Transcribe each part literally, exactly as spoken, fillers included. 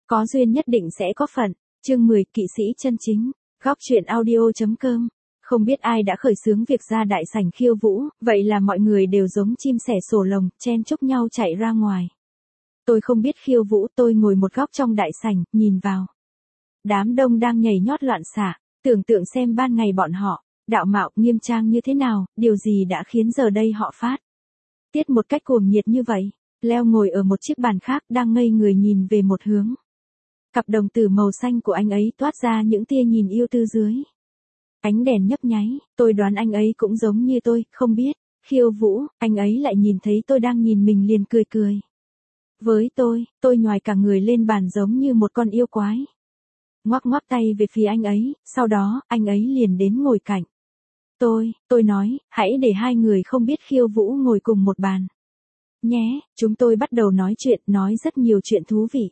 Có duyên nhất định sẽ có phận. Chương mười, kỵ sĩ chân chính. Góc truyện audio.com. Không biết ai đã khởi xướng việc ra đại sảnh khiêu vũ, vậy là mọi người đều giống chim sẻ sổ lồng, chen chúc nhau chạy ra ngoài. Tôi không biết khiêu vũ, tôi ngồi một góc trong đại sảnh, nhìn vào. Đám đông đang nhảy nhót loạn xạ, tưởng tượng xem ban ngày bọn họ, đạo mạo, nghiêm trang như thế nào, điều gì đã khiến giờ đây họ phát tiết một cách cuồng nhiệt như vậy. Leo ngồi ở một chiếc bàn khác đang ngây người nhìn về một hướng. Cặp đồng tử màu xanh của anh ấy toát ra những tia nhìn yêu tư dưới ánh đèn nhấp nháy, tôi đoán anh ấy cũng giống như tôi, không biết, khiêu vũ, anh ấy lại nhìn thấy tôi đang nhìn mình liền cười cười. Với tôi, tôi nhoài cả người lên bàn giống như một con yêu quái. Ngoắc ngoắc tay về phía anh ấy, sau đó, anh ấy liền đến ngồi cạnh. Tôi, tôi nói, hãy để hai người không biết khiêu vũ ngồi cùng một bàn. Nhé, chúng tôi bắt đầu nói chuyện, nói rất nhiều chuyện thú vị.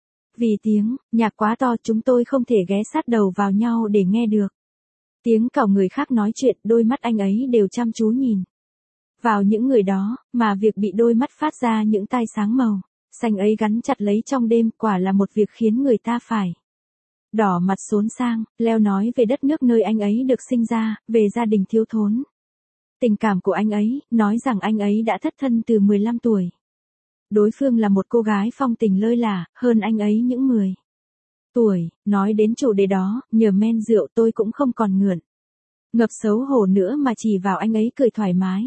Vì tiếng nhạc quá to chúng tôi không thể ghé sát đầu vào nhau để nghe được. Tiếng cào người khác nói chuyện, đôi mắt anh ấy đều chăm chú nhìn vào những người đó, mà việc bị đôi mắt phát ra những tia sáng màu xanh ấy gắn chặt lấy trong đêm, quả là một việc khiến người ta phải đỏ mặt xốn sang. Leo nói về đất nước nơi anh ấy được sinh ra, về gia đình thiếu thốn. Tình cảm của anh ấy, nói rằng anh ấy đã thất thân từ mười lăm tuổi. Đối phương là một cô gái phong tình lơi lả, hơn anh ấy những mười tuổi. Nói đến chủ đề đó, nhờ men rượu tôi cũng không còn ngượng ngập xấu hổ nữa mà chỉ vào anh ấy cười thoải mái.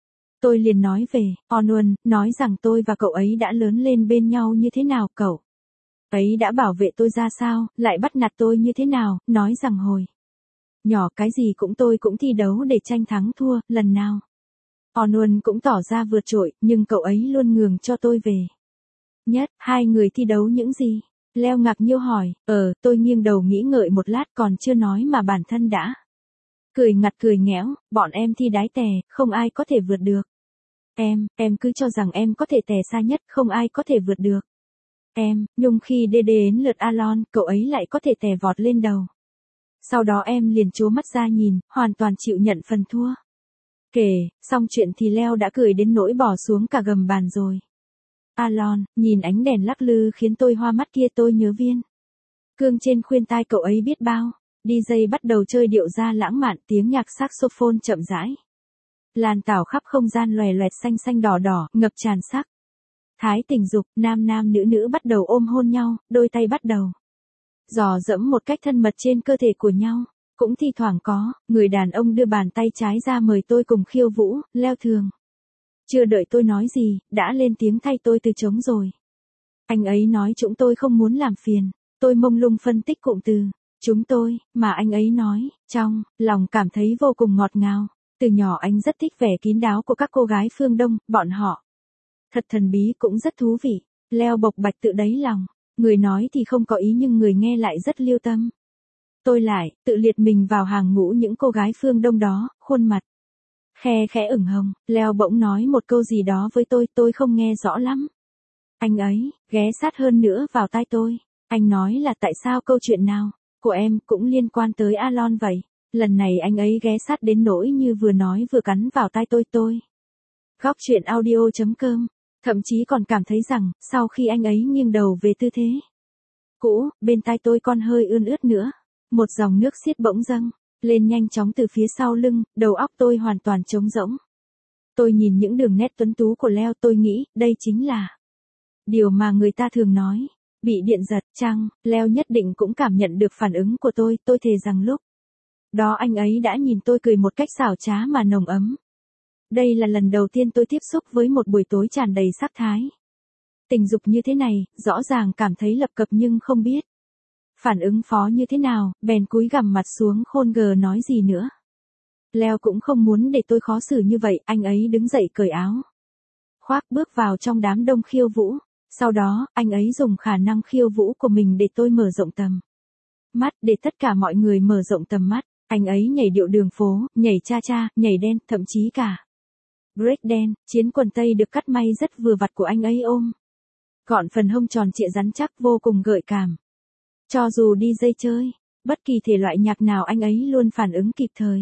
Tôi liền nói về Onwon, nói rằng tôi và cậu ấy đã lớn lên bên nhau như thế nào, cậu ấy đã bảo vệ tôi ra sao, lại bắt nạt tôi như thế nào, nói rằng hồi nhỏ cái gì cũng tôi cũng thi đấu để tranh thắng thua, lần nào Onwon cũng tỏ ra vượt trội, nhưng cậu ấy luôn nhường cho tôi về nhất. Hai người thi đấu những gì? Leo ngạc nhiêu hỏi. Ờ, tôi nghiêng đầu nghĩ ngợi một lát, còn chưa nói mà bản thân đã cười ngặt cười nghẽo. Bọn em thi đái tè, không ai có thể vượt được. Em, em cứ cho rằng em có thể tè xa nhất, không ai có thể vượt được em. Nhưng khi đê đê đến lượt Alon, cậu ấy lại có thể tè vọt lên đầu. Sau đó em liền trố mắt ra nhìn, hoàn toàn chịu nhận phần thua. Kể xong chuyện thì Leo đã cười đến nỗi bỏ xuống cả gầm bàn rồi. Alon, nhìn ánh đèn lắc lư khiến tôi hoa mắt kia, tôi nhớ viên cương trên khuyên tai cậu ấy biết bao. đi giây bắt đầu chơi điệu ra lãng mạn, tiếng nhạc saxophone chậm rãi lan tảo khắp không gian, loè loẹt xanh xanh đỏ đỏ, ngập tràn sắc thái tình dục. Nam nam nữ nữ bắt đầu ôm hôn nhau, đôi tay bắt đầu dò dẫm một cách thân mật trên cơ thể của nhau. Cũng thi thoảng có người đàn ông đưa bàn tay trái ra mời tôi cùng khiêu vũ. Leo thường chưa đợi tôi nói gì, đã lên tiếng thay tôi từ trống rồi. Anh ấy nói chúng tôi không muốn làm phiền. Tôi mông lung phân tích cụm từ chúng tôi, mà anh ấy nói, trong lòng cảm thấy vô cùng ngọt ngào. Từ nhỏ anh rất thích vẻ kín đáo của các cô gái phương Đông, bọn họ thật thần bí, cũng rất thú vị. Leo bộc bạch tự đáy lòng. Người nói thì không có ý nhưng người nghe lại rất liêu tâm. Tôi lại tự liệt mình vào hàng ngũ những cô gái phương Đông đó, khuôn mặt khe khẽ ửng hồng. Leo bỗng nói một câu gì đó với tôi, tôi không nghe rõ lắm. Anh ấy ghé sát hơn nữa vào tai tôi. Anh nói là tại sao câu chuyện nào của em cũng liên quan tới Alon vậy. Lần này anh ấy ghé sát đến nỗi như vừa nói vừa cắn vào tai tôi. Tôi góc truyện audio.com thậm chí còn cảm thấy rằng sau khi anh ấy nghiêng đầu về tư thế cũ, bên tai tôi còn hơi ươn ướt nữa. Một dòng nước xiết bỗng dâng lên nhanh chóng từ phía sau lưng, đầu óc tôi hoàn toàn trống rỗng. Tôi nhìn những đường nét tuấn tú của Leo, tôi nghĩ, đây chính là điều mà người ta thường nói, bị điện giật. Chăng, Leo nhất định cũng cảm nhận được phản ứng của tôi, tôi thề rằng lúc đó anh ấy đã nhìn tôi cười một cách xảo trá mà nồng ấm. Đây là lần đầu tiên tôi tiếp xúc với một buổi tối tràn đầy sắc thái tình dục như thế này, rõ ràng cảm thấy lập cập nhưng không biết phản ứng phó như thế nào, bèn cúi gằm mặt xuống khôn gờ nói gì nữa. Leo cũng không muốn để tôi khó xử như vậy, anh ấy đứng dậy cởi áo khoác bước vào trong đám đông khiêu vũ. Sau đó, anh ấy dùng khả năng khiêu vũ của mình để tôi mở rộng tầm mắt, để tất cả mọi người mở rộng tầm mắt. Anh ấy nhảy điệu đường phố, nhảy cha cha, nhảy đen, thậm chí cả break dance. Chiến quần tây được cắt may rất vừa vặn của anh ấy ôm gọn phần hông tròn trịa rắn chắc, vô cùng gợi cảm. Cho dù đi dây chơi bất kỳ thể loại nhạc nào, anh ấy luôn phản ứng kịp thời.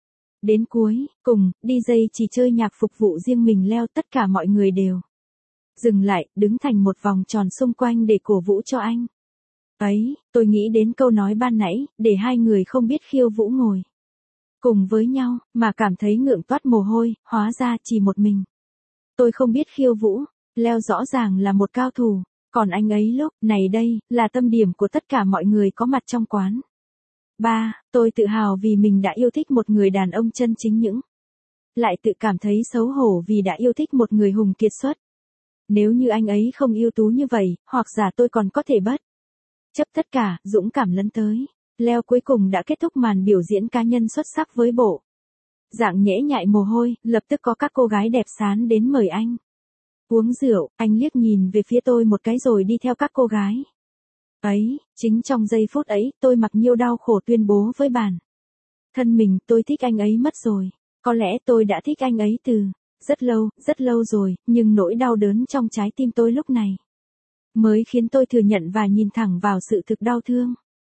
Đến cuối cùng, đi dây chỉ chơi nhạc phục vụ riêng mình Leo, tất cả mọi người đều dừng lại, đứng thành một vòng tròn xung quanh để cổ vũ cho anh. Ấy, tôi nghĩ đến câu nói ban nãy, để hai người không biết khiêu vũ ngồi cùng với nhau, mà cảm thấy ngượng toát mồ hôi, hóa ra chỉ một mình. Tôi không biết khiêu vũ, Leo rõ ràng là một cao thủ, còn anh ấy lúc này đây, là tâm điểm của tất cả mọi người có mặt trong quán. Ba, tôi tự hào vì mình đã yêu thích một người đàn ông chân chính những. Lại tự cảm thấy xấu hổ vì đã yêu thích một người hùng kiệt xuất. Nếu như anh ấy không ưu tú như vậy, hoặc giả tôi còn có thể bất chấp tất cả, dũng cảm lấn tới. Leo cuối cùng đã kết thúc màn biểu diễn cá nhân xuất sắc với bộ dạng nhễ nhại mồ hôi, lập tức có các cô gái đẹp sán đến mời anh uống rượu. Anh liếc nhìn về phía tôi một cái rồi đi theo các cô gái. Ấy, chính trong giây phút ấy, tôi mặc nhiêu đau khổ tuyên bố với bản thân mình, tôi thích anh ấy mất rồi. Có lẽ tôi đã thích anh ấy từ rất lâu, rất lâu rồi, nhưng nỗi đau đớn trong trái tim tôi lúc này mới khiến tôi thừa nhận và nhìn thẳng vào sự thực đau thương.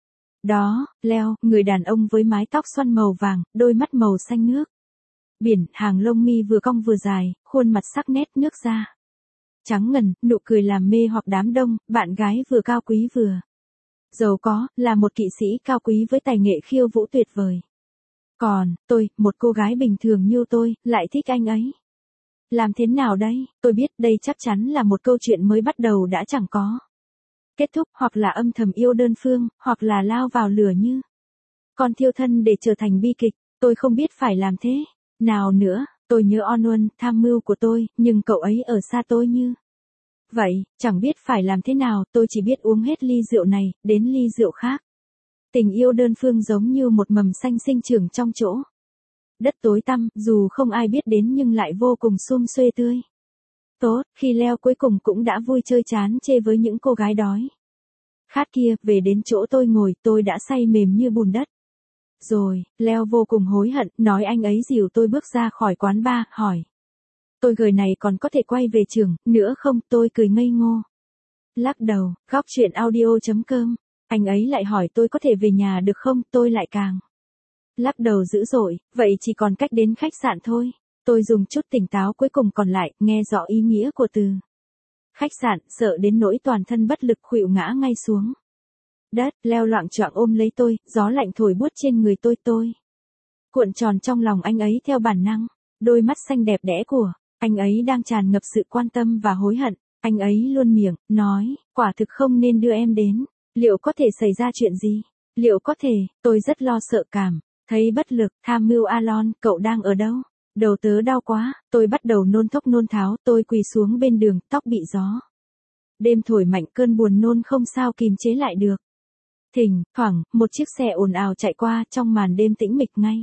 Đó, Leo, người đàn ông với mái tóc xoăn màu vàng, đôi mắt màu xanh nước biển, hàng lông mi vừa cong vừa dài, khuôn mặt sắc nét nước da trắng ngần, nụ cười làm mê hoặc đám đông, bạn gái vừa cao quý vừa giàu có, là một kỵ sĩ cao quý với tài nghệ khiêu vũ tuyệt vời. Còn, tôi, một cô gái bình thường như tôi, lại thích anh ấy. Làm thế nào đây? Tôi biết đây chắc chắn là một câu chuyện mới bắt đầu đã chẳng có kết thúc, hoặc là âm thầm yêu đơn phương, hoặc là lao vào lửa như con thiêu thân để trở thành bi kịch. Tôi không biết phải làm thế nào nữa. Tôi nhớ Onwon, tham mưu của tôi, nhưng cậu ấy ở xa tôi như vậy, chẳng biết phải làm thế nào, tôi chỉ biết uống hết ly rượu này, đến ly rượu khác. Tình yêu đơn phương giống như một mầm xanh sinh trưởng trong chỗ đất tối tăm, dù không ai biết đến nhưng lại vô cùng sum xuê tươi tốt. Khi Leo cuối cùng cũng đã vui chơi chán chê với những cô gái đói khát kia, về đến chỗ tôi ngồi, tôi đã say mềm như bùn đất. Rồi, Leo vô cùng hối hận, nói anh ấy dìu tôi bước ra khỏi quán bar, hỏi tôi gời này còn có thể quay về trường nữa không? Tôi cười ngây ngô, lắc đầu. Góc chuyện audio chấm com. Anh ấy lại hỏi tôi có thể về nhà được không? Tôi lại càng lắc đầu dữ dội, vậy chỉ còn cách đến khách sạn thôi. Tôi dùng chút tỉnh táo cuối cùng còn lại, nghe rõ ý nghĩa của từ khách sạn, sợ đến nỗi toàn thân bất lực khuỵu ngã ngay xuống đất. Leo loạng choạng ôm lấy tôi, gió lạnh thổi buốt trên người tôi. Tôi cuộn tròn trong lòng anh ấy theo bản năng. Đôi mắt xanh đẹp đẽ của anh ấy đang tràn ngập sự quan tâm và hối hận. Anh ấy luôn miệng nói, quả thực không nên đưa em đến. Liệu có thể xảy ra chuyện gì? Liệu có thể? Tôi rất lo sợ, cảm thấy bất lực. Tham mưu Alon, cậu đang ở đâu? Đầu tớ đau quá. Tôi bắt đầu nôn thốc nôn tháo. Tôi quỳ xuống bên đường, tóc bị gió đêm thổi mạnh, cơn buồn nôn không sao kìm chế lại được. Thỉnh thoảng, một chiếc xe ồn ào chạy qua, trong màn đêm tĩnh mịch ngay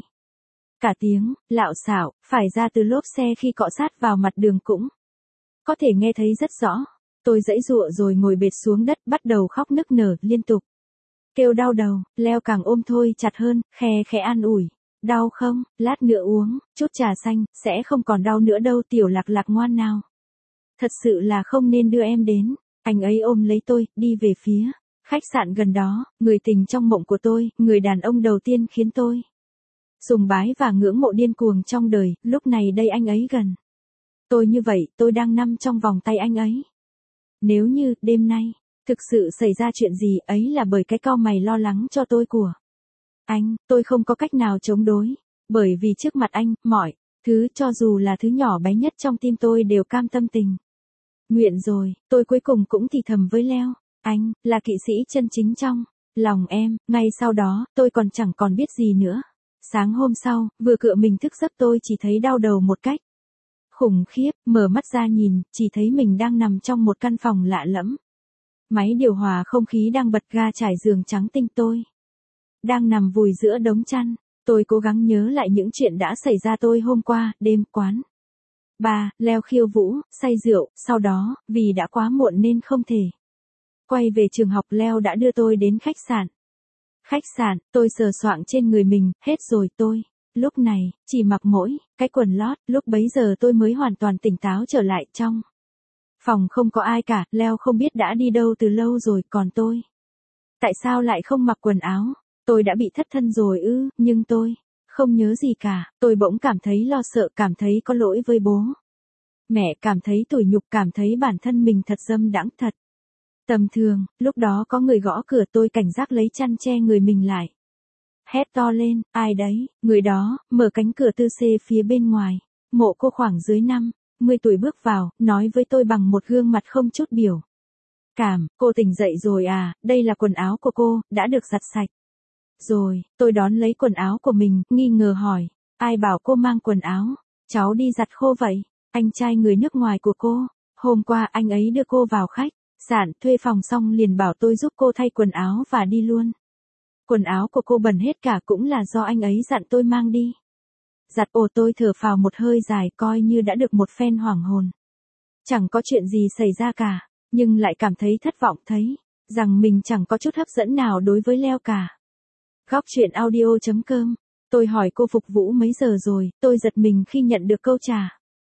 cả tiếng lạo xạo phải ra từ lốp xe khi cọ sát vào mặt đường cũng có thể nghe thấy rất rõ. Tôi giãy giụa rồi ngồi bệt xuống đất, bắt đầu khóc nức nở liên tục, kêu đau đầu. Leo càng ôm thôi chặt hơn, khe khẽ an ủi, đau không? Lát nữa uống chút trà xanh, sẽ không còn đau nữa đâu. Tiểu Lạc Lạc ngoan nào, thật sự là không nên đưa em đến. Anh ấy ôm lấy tôi, đi về phía khách sạn gần đó. Người tình trong mộng của tôi, người đàn ông đầu tiên khiến tôi sùng bái và ngưỡng mộ điên cuồng trong đời, lúc này đây anh ấy gần tôi như vậy, tôi đang nằm trong vòng tay anh ấy. Nếu như, đêm nay, thực sự xảy ra chuyện gì ấy là bởi cái cau mày lo lắng cho tôi của anh, tôi không có cách nào chống đối. Bởi vì trước mặt anh, mọi thứ, cho dù là thứ nhỏ bé nhất trong tim tôi đều cam tâm tình nguyện rồi. Tôi cuối cùng cũng thì thầm với Leo, anh, là kỵ sĩ chân chính trong lòng em. Ngay sau đó, tôi còn chẳng còn biết gì nữa. Sáng hôm sau, vừa cựa mình thức giấc tôi chỉ thấy đau đầu một cách khủng khiếp, mở mắt ra nhìn, chỉ thấy mình đang nằm trong một căn phòng lạ lẫm. Máy điều hòa không khí đang bật, ga trải giường trắng tinh. Tôi đang nằm vùi giữa đống chăn. Tôi cố gắng nhớ lại những chuyện đã xảy ra tôi hôm qua, đêm quán ba, Leo khiêu vũ, say rượu, sau đó, vì đã quá muộn nên không thể quay về trường học. Leo đã đưa tôi đến khách sạn. Khách sạn, tôi sờ soạng trên người mình, hết rồi. Tôi lúc này chỉ mặc mỗi cái quần lót. Lúc bấy giờ tôi mới hoàn toàn tỉnh táo trở lại. Trong phòng không có ai cả, Leo không biết đã đi đâu từ lâu rồi, còn tôi, tại sao lại không mặc quần áo? Tôi đã bị thất thân rồi ư? Nhưng tôi không nhớ gì cả. Tôi bỗng cảm thấy lo sợ, cảm thấy có lỗi với bố mẹ, cảm thấy tủi nhục, cảm thấy bản thân mình thật dâm đãng, thật Tầm thường, lúc đó có người gõ cửa tôi cảnh giác lấy chăn che người mình lại. Hét to lên, ai đấy, người đó, mở cánh cửa tư xê phía bên ngoài. Mộ cô khoảng dưới năm mươi tuổi bước vào, nói với tôi bằng một gương mặt không chút biểu cảm, cô tỉnh dậy rồi à, đây là quần áo của cô, đã được giặt sạch. Rồi, tôi đón lấy quần áo của mình, nghi ngờ hỏi, ai bảo cô mang quần áo, cháu đi giặt khô vậy, anh trai người nước ngoài của cô, hôm qua anh ấy đưa cô vào khách sạn thuê phòng xong liền bảo tôi giúp cô thay quần áo và đi luôn. Quần áo của cô bẩn hết cả cũng là do anh ấy dặn tôi mang đi. Giặt ồ tôi thở phào một hơi dài coi như đã được một phen hoảng hồn. Chẳng có chuyện gì xảy ra cả, nhưng lại cảm thấy thất vọng thấy, rằng mình chẳng có chút hấp dẫn nào đối với Leo cả. Góc chuyện audio.com, tôi hỏi cô phục vụ mấy giờ rồi, tôi giật mình khi nhận được câu trả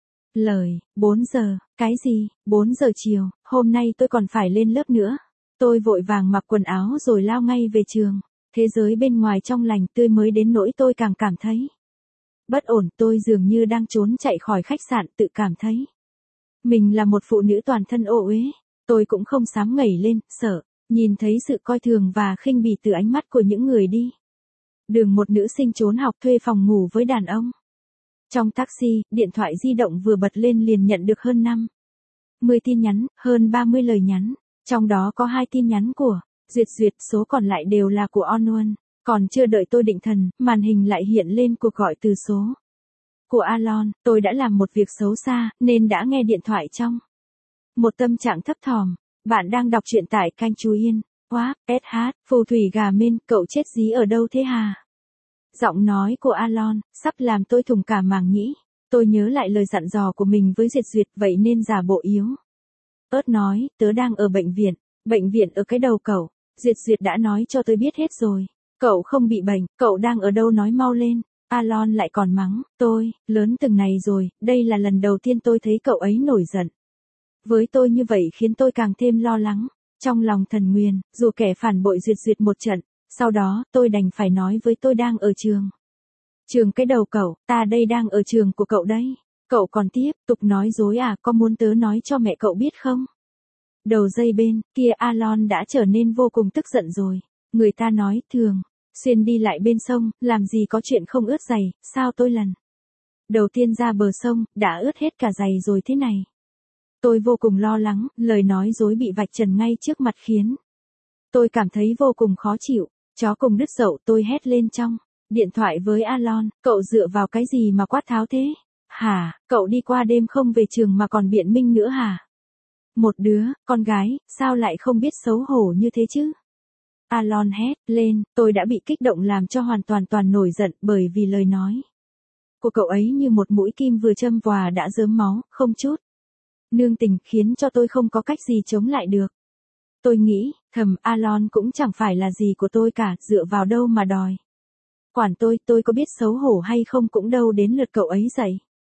lời, bốn giờ, cái gì, bốn giờ chiều, hôm nay tôi còn phải lên lớp nữa. Tôi vội vàng mặc quần áo rồi lao ngay về trường. Thế giới bên ngoài trong lành tươi mới đến nỗi tôi càng cảm thấy bất ổn, tôi dường như đang trốn chạy khỏi khách sạn tự cảm thấy. Mình là một phụ nữ toàn thân ô uế, tôi cũng không dám ngẩng lên, sợ, nhìn thấy sự coi thường và khinh bỉ từ ánh mắt của những người đi đường. Một nữ sinh trốn học thuê phòng ngủ với đàn ông. Trong taxi, điện thoại di động vừa bật lên liền nhận được hơn năm mươi tin nhắn, hơn ba mươi lời nhắn, trong đó có hai tin nhắn của Duyệt Duyệt, số còn lại đều là của Onwon. Còn chưa đợi tôi định thần, màn hình lại hiện lên cuộc gọi từ số của Alon. Tôi đã làm một việc xấu xa, nên đã nghe điện thoại trong một tâm trạng thấp thỏm. Bạn đang đọc truyện tại kênh Chú Yên. Wow, ét hát, phù thủy gà mên, cậu chết dí ở đâu thế hà? Giọng nói của Alon, sắp làm tôi thùng cả màng nhĩ. Tôi nhớ lại lời dặn dò của mình với Duyệt Duyệt, vậy nên giả bộ yếu ớt nói, tớ đang ở bệnh viện, bệnh viện ở cái đầu cậu. Duyệt Duyệt đã nói cho tôi biết hết rồi. Cậu không bị bệnh, cậu đang ở đâu nói mau lên. Alon lại còn mắng, tôi, lớn từng này rồi, đây là lần đầu tiên tôi thấy cậu ấy nổi giận với tôi như vậy khiến tôi càng thêm lo lắng. Trong lòng thầm nguyền, dù kẻ phản bội Duyệt Duyệt một trận, sau đó tôi đành phải nói với tôi đang ở trường. Trường cái đầu cậu, ta đây đang ở trường của cậu đây. Cậu còn tiếp tục nói dối à, có muốn tớ nói cho mẹ cậu biết không? Đầu dây bên kia Alon đã trở nên vô cùng tức giận rồi. Người ta nói, thường xuyên đi lại bên sông, làm gì có chuyện không ướt giày, sao tôi lần đầu tiên ra bờ sông, đã ướt hết cả giày rồi thế này. Tôi vô cùng lo lắng, lời nói dối bị vạch trần ngay trước mặt khiến tôi cảm thấy vô cùng khó chịu. Chó cùng đứt dậu, tôi hét lên trong điện thoại với Alon, cậu dựa vào cái gì mà quát tháo thế? Hả, cậu đi qua đêm không về trường mà còn biện minh nữa hả? Một đứa, con gái, sao lại không biết xấu hổ như thế chứ? Alon hét lên, tôi đã bị kích động làm cho hoàn toàn toàn nổi giận bởi vì lời nói của cậu ấy như một mũi kim vừa châm và đã rớm máu, không chút nương tình, khiến cho tôi không có cách gì chống lại được. Tôi nghĩ, thầm, Alon cũng chẳng phải là gì của tôi cả, dựa vào đâu mà đòi quản tôi, tôi có biết xấu hổ hay không cũng đâu đến lượt cậu ấy dạy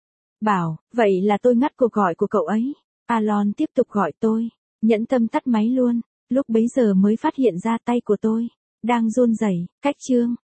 bảo, vậy là tôi ngắt cuộc gọi của cậu ấy. Alon tiếp tục gọi tôi, nhẫn tâm tắt máy luôn. Lúc bấy giờ mới phát hiện ra tay của tôi đang run rẩy. Cách chương